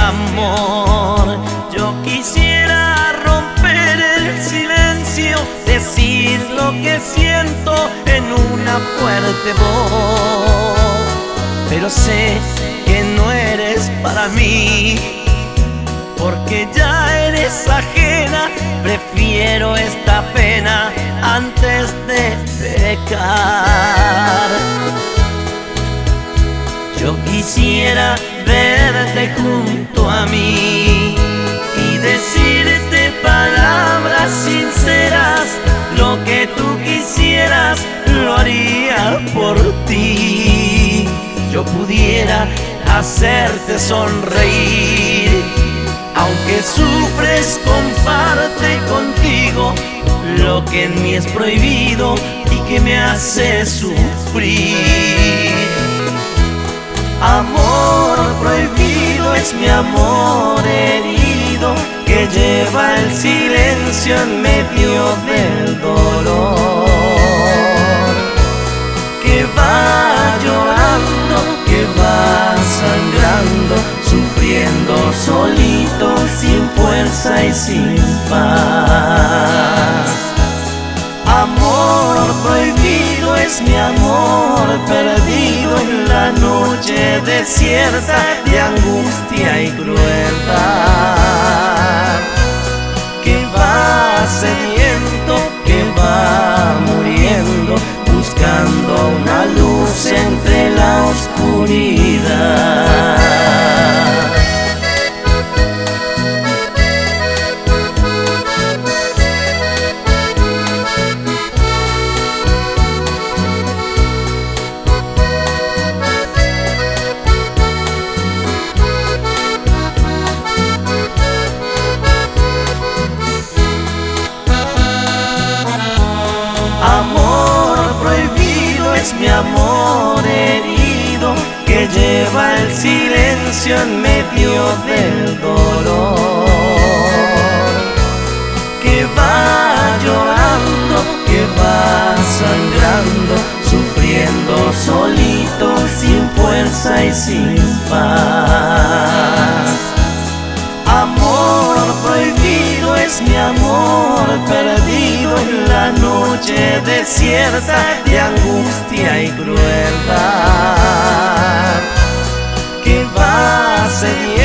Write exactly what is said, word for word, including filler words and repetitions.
amor. Yo quisiera romper el silencio, decir lo que siento en una fuerte voz, pero sé que no eres para mí, porque ya eres ajena. Prefiero esta pena antes de pecar. Yo quisiera verte junto a mí y decirte palabras sinceras. Lo que tú quisieras lo haría por ti. Yo pudiera hacerte sonreír, aunque sufres, comparte contigo lo que en mí es prohibido y que me hace sufrir. Amor prohibido es mi amor herido, que lleva el silencio en medio del dolor, que va llorando, que va sangrando, sufriendo solito, sin fuerza y sin paz. Amor prohibido es mi amor perdido en la noche desierta de angustia y crueldad, que va sediento, que va muriendo, buscando una luz entre la oscuridad. Amor prohibido es mi amor herido, que lleva el silencio en medio del dolor, que va llorando, que va sangrando, sufriendo solito, sin fuerza y sin paz. Amor prohibido es mi amor perdido en la noche desierta de angustia y crueldad, que va sediento,